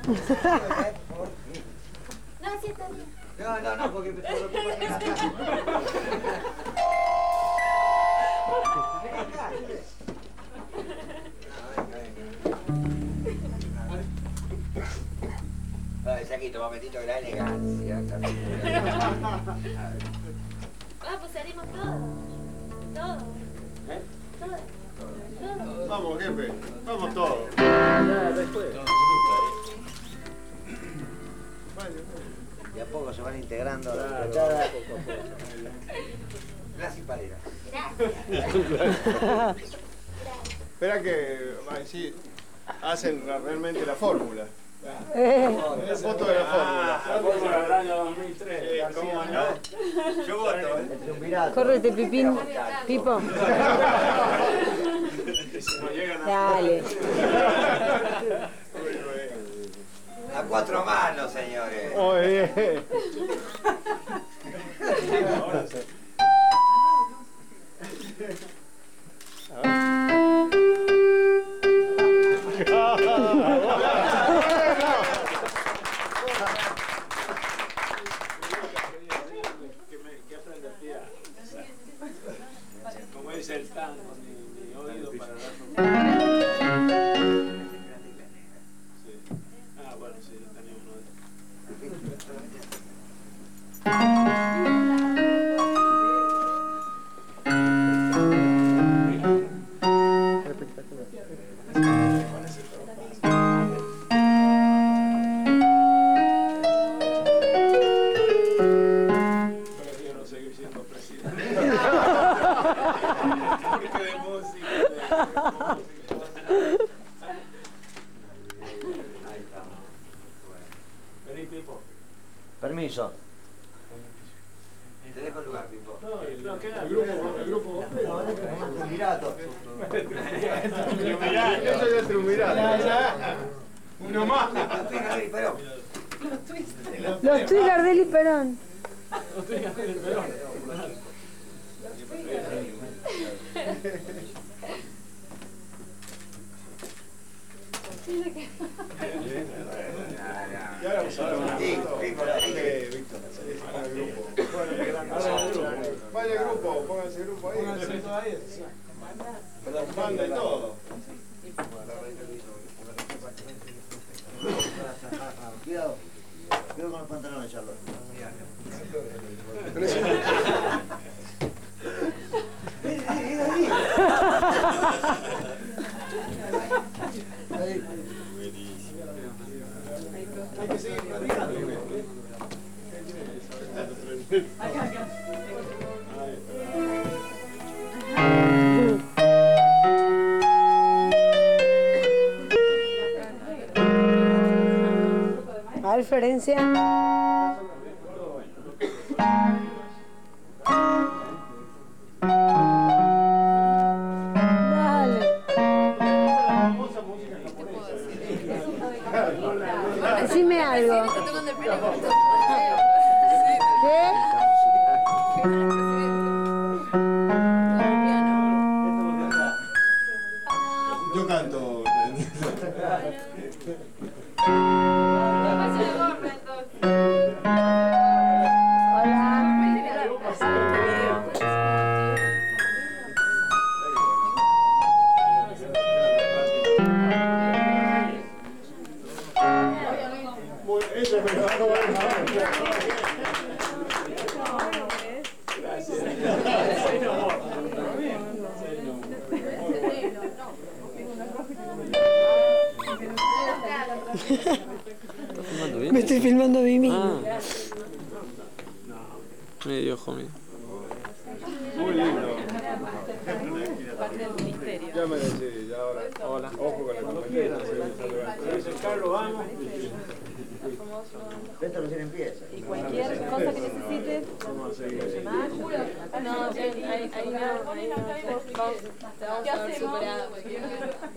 No, sí está bien. No, porque me preocupa que la Saquito, momentito de la elegancia. Pues haremos todo. Todo. ¿Eh? Todo. Vamos, jefe. Vamos todos. De a poco se van integrando Claro, las y paleras. Gracias. Espera que sí, hacen realmente la fórmula. La foto de la fórmula. La fórmula del año 2003. ¿Cómo no? Yo voto, ¿eh? El triunvirato. Córrete, Pipín. Pipo. Dale. A 4 manos, señores. Muy bien. Ahora sí. Como dice el tango, mi oído para dar un... Sí. Ah, bueno, sí, yo tenía uno de Prefiero seguir siendo presidente. Porque de música, Ahí estamos. Vení, Pipo. Permiso. Te dejo el lugar, Pipo. No, queda El grupo. No, este es un triunvirato. Eso ya es triunvirato. Uno más. Los Twig Gardel y Perón. No tengas el pelón. Y ahora vamos a dar una Sí, foto. Pipo, Víctor, para el grupo. Vaya grupo, pónganse grupo ahí. Banda y todo. Cuidado. Cuidado con los pantalones, Charlotte. Ahí. Hay que seguir practicando. A ver, Florencia. Dale. Decime algo. ¿Qué? Yo canto. Me estoy filmando a mí mismo. Medio ojo mío. Muy lindo. Ya me decidí, ya ahora. Hola. Ojo con la compañera. Dice Carlos, vamos. Esto recién empieza. Y cualquier cosa que necesites, Vamos a seguir. llamar. No, ahí no, te vamos a ver superado.